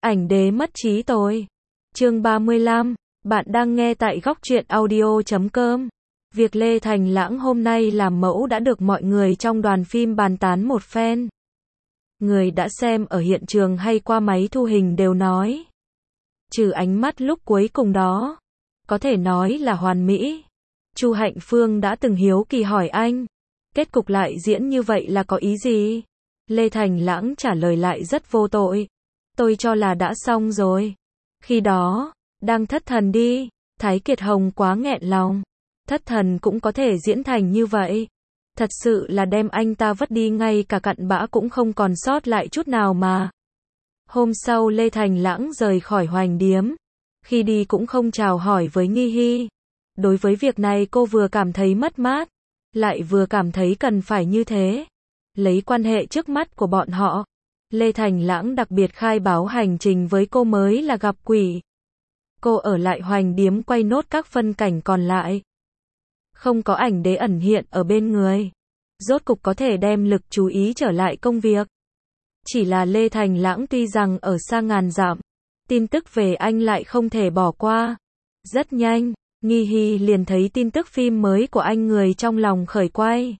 Ảnh đế mất trí tôi. Chương 35, bạn đang nghe tại góc truyện audio.com. Việc Lê Thành Lãng hôm nay làm mẫu đã được mọi người trong đoàn phim bàn tán một phen. Người đã xem ở hiện trường hay qua máy thu hình đều nói. Trừ ánh mắt lúc cuối cùng đó, có thể nói là hoàn mỹ. Chu Hạnh Phương đã từng hiếu kỳ hỏi anh, kết cục lại diễn như vậy là có ý gì? Lê Thành Lãng trả lời lại rất vô tội. Tôi cho là đã xong rồi. Khi đó, đang thất thần đi, Thái Kiệt Hồng quá nghẹn lòng. Thất thần cũng có thể diễn thành như vậy. Thật sự là đem anh ta vứt đi ngay cả cặn bã cũng không còn sót lại chút nào mà. Hôm sau Lê Thành Lãng rời khỏi Hoành Điếm. Khi đi cũng không chào hỏi với Nghi Hy. Đối với việc này cô vừa cảm thấy mất mát, lại vừa cảm thấy cần phải như thế. Lấy quan hệ trước mắt của bọn họ, Lê Thành Lãng đặc biệt khai báo hành trình với cô mới là gặp quỷ. Cô ở lại Hoành Điếm quay nốt các phân cảnh còn lại. Không có ảnh đế ẩn hiện ở bên người. Rốt cục có thể đem lực chú ý trở lại công việc. Chỉ là Lê Thành Lãng tuy rằng ở xa ngàn dặm, tin tức về anh lại không thể bỏ qua. Rất nhanh, Nghi Hy liền thấy tin tức phim mới của anh người trong lòng khởi quay.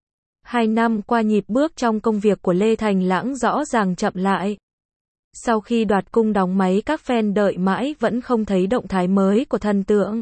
2 năm qua nhịp bước trong công việc của Lê Thành Lãng rõ ràng chậm lại. Sau khi đoạt cung đóng máy các fan đợi mãi vẫn không thấy động thái mới của thần tượng.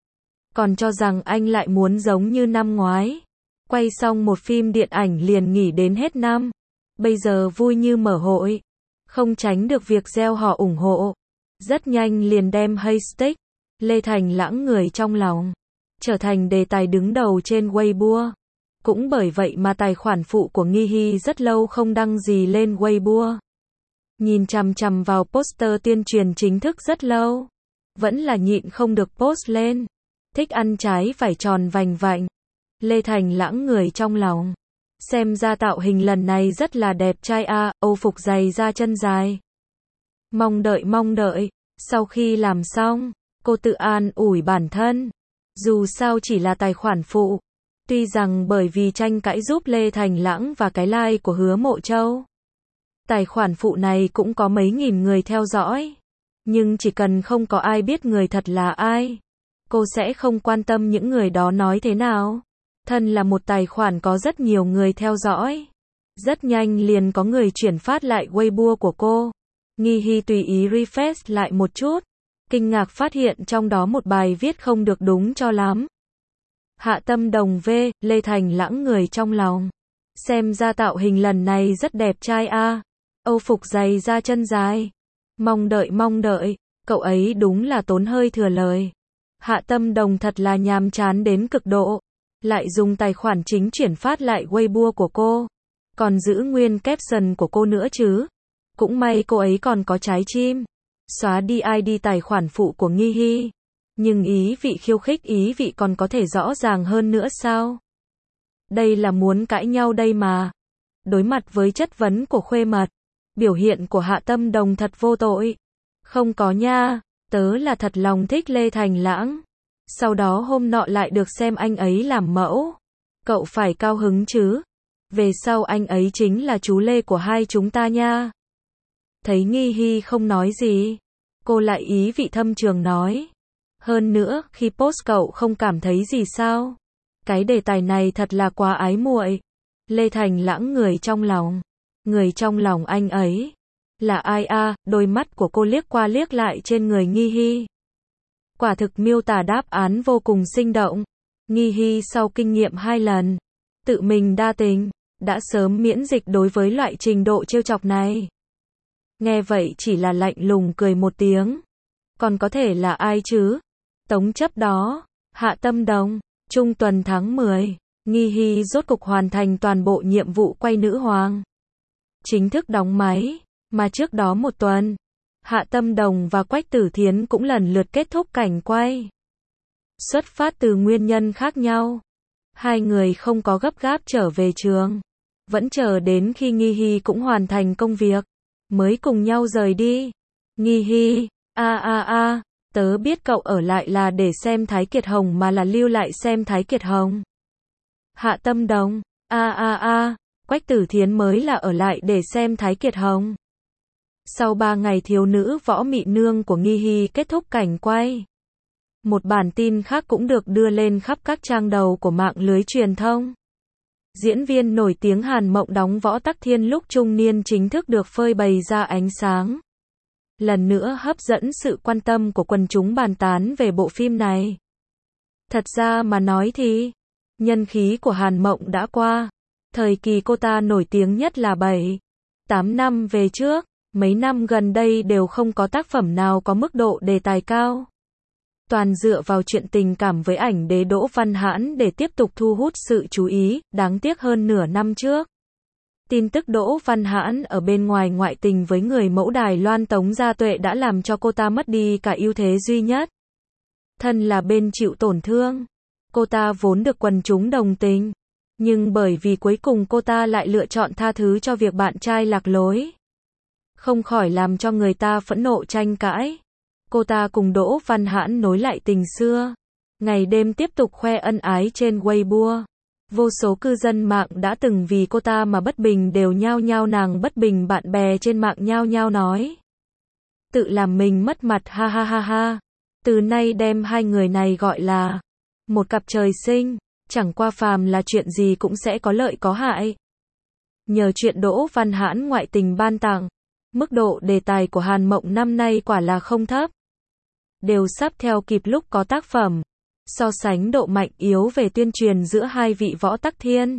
Còn cho rằng anh lại muốn giống như năm ngoái. Quay xong một phim điện ảnh liền nghỉ đến hết năm. Bây giờ vui như mở hội. Không tránh được việc gieo họ ủng hộ. Rất nhanh liền đem hashtag Lê Thành Lãng người trong lòng trở thành đề tài đứng đầu trên Weibo. Cũng bởi vậy mà tài khoản phụ của Nghi Hy rất lâu không đăng gì lên Weibo. Nhìn chằm chằm vào poster tuyên truyền chính thức rất lâu. Vẫn là nhịn không được post lên. Thích ăn trái phải tròn vành vạnh. Lê Thành Lãng người trong lòng. Xem ra tạo hình lần này rất là đẹp trai a, Âu phục dày da chân dài. Mong đợi. Sau khi làm xong, cô tự an ủi bản thân. Dù sao chỉ là tài khoản phụ. Tuy rằng bởi vì tranh cãi giúp Lê Thành Lãng và cái like của Hứa Mộ Châu. Tài khoản phụ này cũng có mấy nghìn người theo dõi. Nhưng chỉ cần không có ai biết người thật là ai, cô sẽ không quan tâm những người đó nói thế nào. Thân là một tài khoản có rất nhiều người theo dõi. Rất nhanh liền có người chuyển phát lại Weibo của cô. Nghi Hy tùy ý refresh lại một chút. Kinh ngạc phát hiện trong đó một bài viết không được đúng cho lắm. Hạ Tâm Đồng V, Lê Thành Lãng người trong lòng. Xem ra tạo hình lần này rất đẹp trai a. Âu phục dày da chân dài. Mong đợi. Cậu ấy đúng là tốn hơi thừa lời. Hạ Tâm Đồng thật là nhàm chán đến cực độ. Lại dùng tài khoản chính chuyển phát lại Weibo của cô. Còn giữ nguyên caption của cô nữa chứ. Cũng may cô ấy còn có trái tim. Xóa đi ID tài khoản phụ của Nghi Hy. Nhưng ý vị khiêu khích ý vị còn có thể rõ ràng hơn nữa sao? Đây là muốn cãi nhau đây mà. Đối mặt với chất vấn của Khuê Mật, biểu hiện của Hạ Tâm Đồng thật vô tội. Không có nha, tớ là thật lòng thích Lê Thành Lãng. Sau đó hôm nọ lại được xem anh ấy làm mẫu. Cậu phải cao hứng chứ. Về sau anh ấy chính là chú Lê của hai chúng ta nha. Thấy Nghi Hy không nói gì, cô lại ý vị thâm trường nói. Hơn nữa, khi post cậu không cảm thấy gì sao? Cái đề tài này thật là quá ái muội. Lê Thành Lãng người trong lòng. Người trong lòng anh ấy. Là ai a? Đôi mắt của cô liếc qua liếc lại trên người Nghi Hy. Quả thực miêu tả đáp án vô cùng sinh động. Nghi Hy sau kinh nghiệm 2 lần, tự mình đa tình, đã sớm miễn dịch đối với loại trình độ trêu chọc này. Nghe vậy chỉ là lạnh lùng cười một tiếng. Còn có thể là ai chứ? Tống chấp đó, Hạ Tâm Đồng. Trung tuần tháng 10, Nghi Hy rốt cục hoàn thành toàn bộ nhiệm vụ quay nữ hoàng. Chính thức đóng máy, mà trước đó một tuần, Hạ Tâm Đồng và Quách Tử Thiến cũng lần lượt kết thúc cảnh quay. Xuất phát từ nguyên nhân khác nhau, hai người không có gấp gáp trở về trường, vẫn chờ đến khi Nghi Hy cũng hoàn thành công việc, mới cùng nhau rời đi. Nghi Hy, tớ biết cậu ở lại là để xem Thái Kiệt Hồng mà là lưu lại xem Thái Kiệt Hồng. Hạ Tâm Đồng, Quách Tử Thiến mới là ở lại để xem Thái Kiệt Hồng. Sau 3 ngày thiếu nữ võ mị nương của Nghi Hy kết thúc cảnh quay, một bản tin khác cũng được đưa lên khắp các trang đầu của mạng lưới truyền thông. Diễn viên nổi tiếng Hàn Mộng đóng Võ Tắc Thiên lúc trung niên chính thức được phơi bày ra ánh sáng. Lần nữa hấp dẫn sự quan tâm của quần chúng bàn tán về bộ phim này. Thật ra mà nói thì, nhân khí của Hàn Mộng đã qua. Thời kỳ cô ta nổi tiếng nhất là 7-8 năm về trước, mấy năm gần đây đều không có tác phẩm nào có mức độ đề tài cao. Toàn dựa vào chuyện tình cảm với ảnh đế Đỗ Văn Hãn để tiếp tục thu hút sự chú ý, đáng tiếc hơn nửa năm trước. Tin tức Đỗ Văn Hãn ở bên ngoài ngoại tình với người mẫu Đài Loan Tống Gia Tuệ đã làm cho cô ta mất đi cả ưu thế duy nhất. Thân là bên chịu tổn thương, cô ta vốn được quần chúng đồng tình, nhưng bởi vì cuối cùng cô ta lại lựa chọn tha thứ cho việc bạn trai lạc lối, không khỏi làm cho người ta phẫn nộ tranh cãi. Cô ta cùng Đỗ Văn Hãn nối lại tình xưa, ngày đêm tiếp tục khoe ân ái trên Weibo. Vô số cư dân mạng đã từng vì cô ta mà bất bình đều nhao nhao nàng bất bình, bạn bè trên mạng nhao nhao nói. Tự làm mình mất mặt ha ha ha ha. Từ nay đem hai người này gọi là một cặp trời sinh, chẳng qua phàm là chuyện gì cũng sẽ có lợi có hại. Nhờ chuyện Đỗ Văn Hãn ngoại tình ban tặng, mức độ đề tài của Hàn Mộng năm nay quả là không thấp. Đều sắp theo kịp lúc có tác phẩm so sánh độ mạnh yếu về tuyên truyền giữa hai vị Võ Tắc Thiên.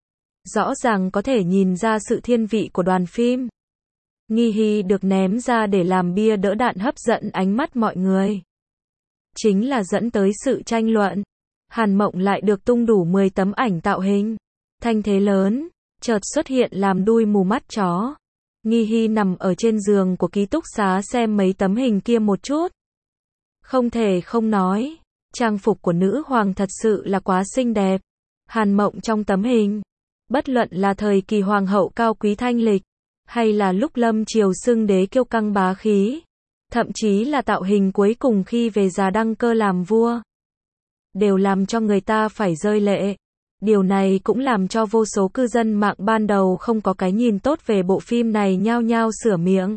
Rõ ràng có thể nhìn ra sự thiên vị của đoàn phim. Nghi Hy được ném ra để làm bia đỡ đạn hấp dẫn ánh mắt mọi người. Chính là dẫn tới sự tranh luận. Hàn Mộng lại được tung đủ 10 tấm ảnh tạo hình thanh thế lớn, chợt xuất hiện làm đuôi mù mắt chó. Nghi Hy nằm ở trên giường của ký túc xá xem mấy tấm hình kia một chút. Không thể không nói, trang phục của nữ hoàng thật sự là quá xinh đẹp. Hàn Mộng trong tấm hình, bất luận là thời kỳ hoàng hậu cao quý thanh lịch, hay là lúc lâm triều xưng đế kiêu căng bá khí, thậm chí là tạo hình cuối cùng khi về già đăng cơ làm vua, đều làm cho người ta phải rơi lệ. Điều này cũng làm cho vô số cư dân mạng ban đầu không có cái nhìn tốt về bộ phim này nhao nhao sửa miệng,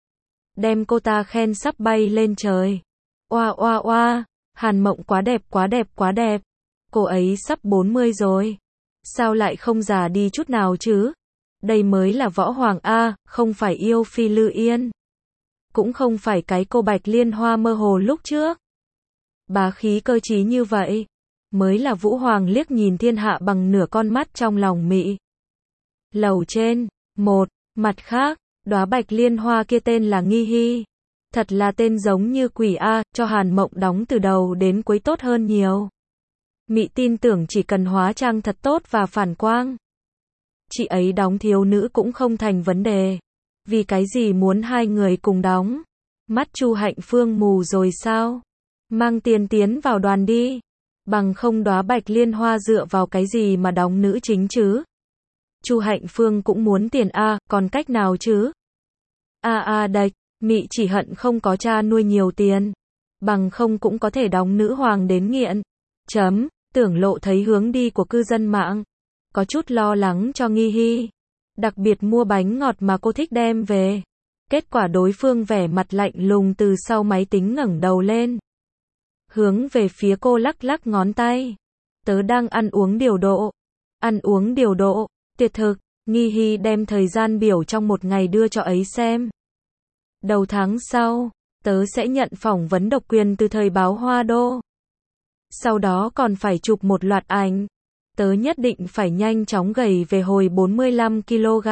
đem cô ta khen sắp bay lên trời. Oa oa oa, Hàn Mộng quá đẹp quá đẹp quá đẹp. Cô ấy sắp 40 rồi. Sao lại không già đi chút nào chứ? Đây mới là võ hoàng A, không phải yêu Phi Lư Yên. Cũng không phải cái cô Bạch Liên Hoa mơ hồ lúc trước. Bá khí cơ trí như vậy, mới là Vũ Hoàng liếc nhìn thiên hạ bằng nửa con mắt trong lòng mị. Lầu trên, một, mặt khác, đóa Bạch Liên Hoa kia tên là Nghi Hy. Thật là tên giống như quỷ A, cho Hàn Mộng đóng từ đầu đến cuối tốt hơn nhiều. Mị tin tưởng chỉ cần hóa trang thật tốt và phản quang, chị ấy đóng thiếu nữ cũng không thành vấn đề. Vì cái gì muốn hai người cùng đóng? Mắt Chu Hạnh Phương mù rồi sao? Mang tiền tiến vào đoàn đi. Bằng không đóa Bạch Liên Hoa dựa vào cái gì mà đóng nữ chính chứ? Chu Hạnh Phương cũng muốn tiền A, còn cách nào chứ? Đạch, mị chỉ hận không có cha nuôi nhiều tiền. Bằng không cũng có thể đóng nữ hoàng đến nghiện. Tưởng Lộ thấy hướng đi của cư dân mạng, có chút lo lắng cho Nghi Hy. Đặc biệt mua bánh ngọt mà cô thích đem về. Kết quả đối phương vẻ mặt lạnh lùng từ sau máy tính ngẩng đầu lên, hướng về phía cô lắc lắc ngón tay. Tớ đang ăn uống điều độ. Ăn uống điều độ, tuyệt thực. Nghi Hy đem thời gian biểu trong một ngày đưa cho ấy xem. Đầu tháng sau, tớ sẽ nhận phỏng vấn độc quyền từ thời báo Hoa Đô. Sau đó còn phải chụp một loạt ảnh. Tớ nhất định phải nhanh chóng gầy về hồi 45 kg.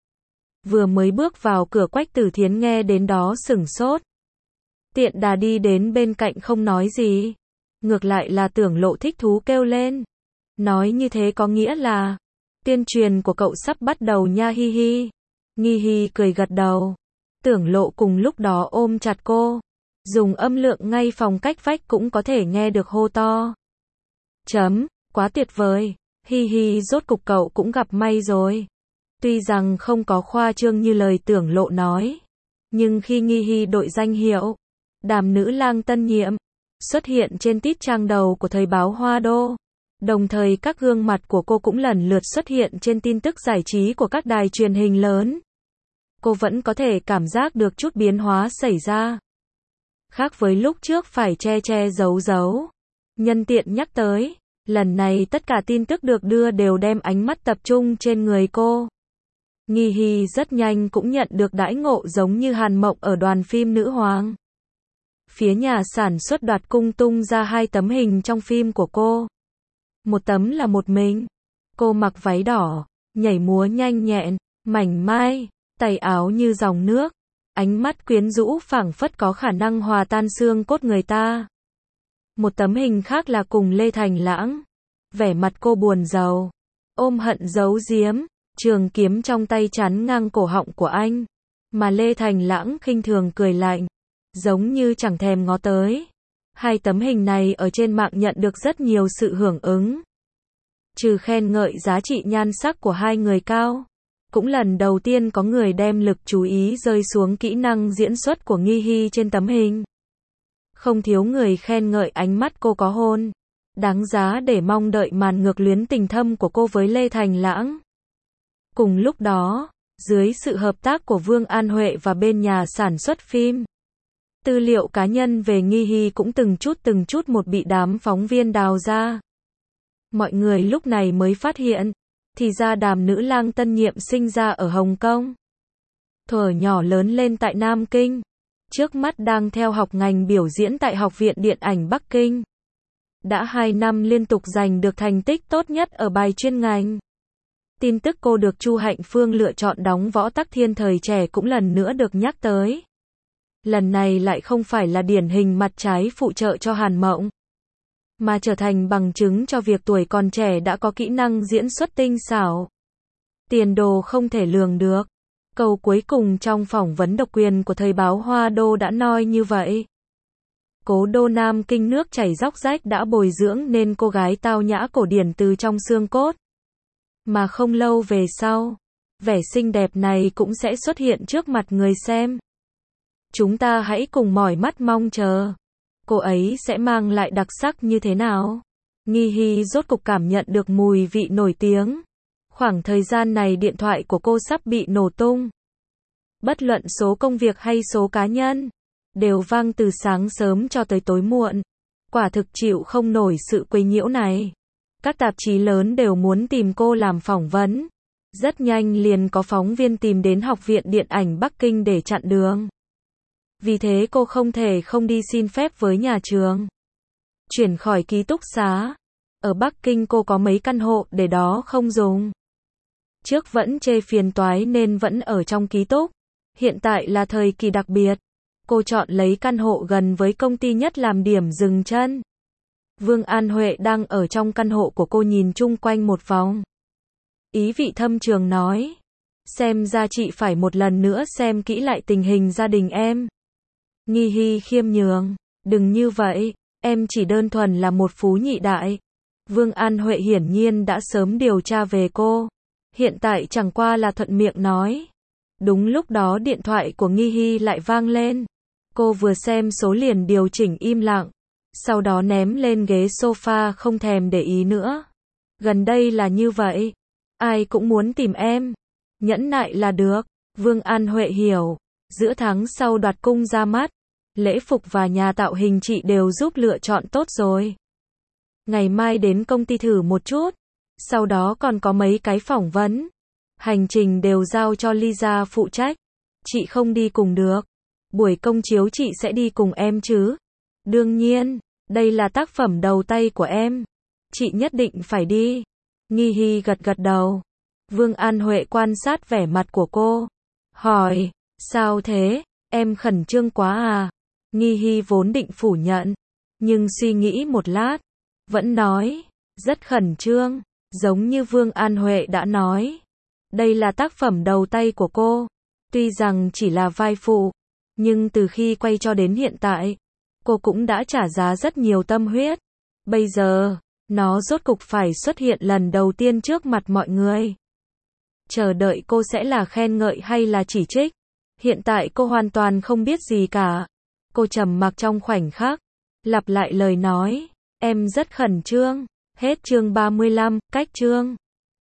Vừa mới bước vào cửa Quách Tử Thiến nghe đến đó sửng sốt. Tiện đà đi đến bên cạnh không nói gì. Ngược lại là Tưởng Lộ thích thú kêu lên. Nói như thế có nghĩa là tuyên truyền của cậu sắp bắt đầu nha Hi hi. Nghi Hy cười gật đầu. Tưởng Lộ cùng lúc đó ôm chặt cô. Dùng âm lượng ngay phòng cách vách cũng có thể nghe được hô to. Quá tuyệt vời. Hi hi, rốt cục cậu cũng gặp may rồi. Tuy rằng không có khoa trương như lời Tưởng Lộ nói, nhưng khi Nghi Hy đội danh hiệu Đàm nữ lang tân nhiệm xuất hiện trên tít trang đầu của thời báo Hoa Đô, đồng thời các gương mặt của cô cũng lần lượt xuất hiện trên tin tức giải trí của các đài truyền hình lớn. cô vẫn có thể cảm giác được chút biến hóa xảy ra. Khác với lúc trước phải che che giấu giấu. Nhân tiện nhắc tới, lần này tất cả tin tức được đưa đều đem ánh mắt tập trung trên người cô. Nghi Hy rất nhanh cũng nhận được đãi ngộ giống như Hàn Mộng ở đoàn phim Nữ Hoàng. Phía nhà sản xuất Đoạt Cung tung ra 2 tấm hình trong phim của cô. Một tấm là một mình. Cô mặc váy đỏ, nhảy múa nhanh nhẹn, mảnh mai, tay áo như dòng nước. Ánh mắt quyến rũ phảng phất có khả năng hòa tan xương cốt người ta. Một tấm hình khác là cùng Lê Thành Lãng. Vẻ mặt cô buồn rầu, ôm hận giấu giếm, trường kiếm trong tay chắn ngang cổ họng của anh. Mà Lê Thành Lãng khinh thường cười lạnh, giống như chẳng thèm ngó tới. 2 tấm hình này ở trên mạng nhận được rất nhiều sự hưởng ứng. Trừ khen ngợi giá trị nhan sắc của 2 người cao, cũng lần đầu tiên có người đem lực chú ý rơi xuống kỹ năng diễn xuất của Nghi Hy trên tấm hình. Không thiếu người khen ngợi ánh mắt cô có hồn, đáng giá để mong đợi màn ngược luyến tình thâm của cô với Lê Thành Lãng. Cùng lúc đó, dưới sự hợp tác của Vương An Huệ và bên nhà sản xuất phim, tư liệu cá nhân về Nghi Hy cũng từng chút một bị đám phóng viên đào ra. Mọi người lúc này mới phát hiện, thì ra Đàm nữ lang tân nhiệm sinh ra ở Hồng Kông. Thuở nhỏ lớn lên tại Nam Kinh. Trước mắt đang theo học ngành biểu diễn tại Học viện Điện ảnh Bắc Kinh. Đã 2 năm liên tục giành được thành tích tốt nhất ở bài chuyên ngành. Tin tức cô được Chu Hạnh Phương lựa chọn đóng Võ Tắc Thiên thời trẻ cũng lần nữa được nhắc tới. Lần này lại không phải là điển hình mặt trái phụ trợ cho Hàn Mộng, mà trở thành bằng chứng cho việc tuổi còn trẻ đã có kỹ năng diễn xuất tinh xảo. Tiền đồ không thể lường được. Câu cuối cùng trong phỏng vấn độc quyền của thời báo Hoa Đô đã nói như vậy. Cố đô Nam Kinh nước chảy róc rách đã bồi dưỡng nên cô gái tao nhã cổ điển từ trong xương cốt. Mà không lâu về sau, vẻ xinh đẹp này cũng sẽ xuất hiện trước mặt người xem. Chúng ta hãy cùng mỏi mắt mong chờ. Cô ấy sẽ mang lại đặc sắc như thế nào? Nghi Hy rốt cục cảm nhận được mùi vị nổi tiếng. Khoảng thời gian này điện thoại của cô sắp bị nổ tung. Bất luận số công việc hay số cá nhân, đều vang từ sáng sớm cho tới tối muộn. Quả thực chịu không nổi sự quấy nhiễu này. Các tạp chí lớn đều muốn tìm cô làm phỏng vấn. Rất nhanh liền có phóng viên tìm đến Học viện Điện ảnh Bắc Kinh để chặn đường. Vì thế cô không thể không đi xin phép với nhà trường. Chuyển khỏi ký túc xá. Ở Bắc Kinh cô có mấy căn hộ để đó không dùng. Trước vẫn chê phiền toái nên vẫn ở trong ký túc. Hiện tại là thời kỳ đặc biệt. Cô chọn lấy căn hộ gần với công ty nhất làm điểm dừng chân. Vương An Huệ đang ở trong căn hộ của cô nhìn chung quanh một vòng. Ý vị thâm trường nói. Xem ra chị phải một lần nữa xem kỹ lại tình hình gia đình em. Nghi Hy khiêm nhường. Đừng như vậy, em chỉ đơn thuần là một phú nhị đại. Vương An Huệ hiển nhiên đã sớm điều tra về cô. Hiện tại chẳng qua là thuận miệng nói. Đúng lúc đó điện thoại của Nghi Hy lại vang lên. Cô vừa xem số liền điều chỉnh im lặng. Sau đó ném lên ghế sofa không thèm để ý nữa. Gần đây là như vậy. Ai cũng muốn tìm em. Nhẫn nại là được. Vương An Huệ hiểu. Giữa tháng sau Đoạt Cung ra mắt. Lễ phục và nhà tạo hình chị đều giúp lựa chọn tốt rồi. Ngày mai đến công ty thử một chút. Sau đó còn có mấy cái phỏng vấn. Hành trình đều giao cho Lisa phụ trách. Chị không đi cùng được. Buổi công chiếu chị sẽ đi cùng em chứ. Đương nhiên, đây là tác phẩm đầu tay của em. Chị nhất định phải đi. Nghi Hy gật gật đầu. Vương An Huệ quan sát vẻ mặt của cô. Hỏi, sao thế, em khẩn trương quá à? Nghi Hy vốn định phủ nhận. Nhưng suy nghĩ một lát. Vẫn nói, rất khẩn trương. Giống như Vương An Huệ đã nói. Đây là tác phẩm đầu tay của cô. Tuy rằng chỉ là vai phụ. Nhưng từ khi quay cho đến hiện tại, cô cũng đã trả giá rất nhiều tâm huyết. Bây giờ, nó rốt cục phải xuất hiện lần đầu tiên trước mặt mọi người. Chờ đợi cô sẽ là khen ngợi hay là chỉ trích. Hiện tại cô hoàn toàn không biết gì cả. Cô trầm mặc trong khoảnh khắc. Lặp lại lời nói. Em rất khẩn trương. Hết chương 35, cách chương.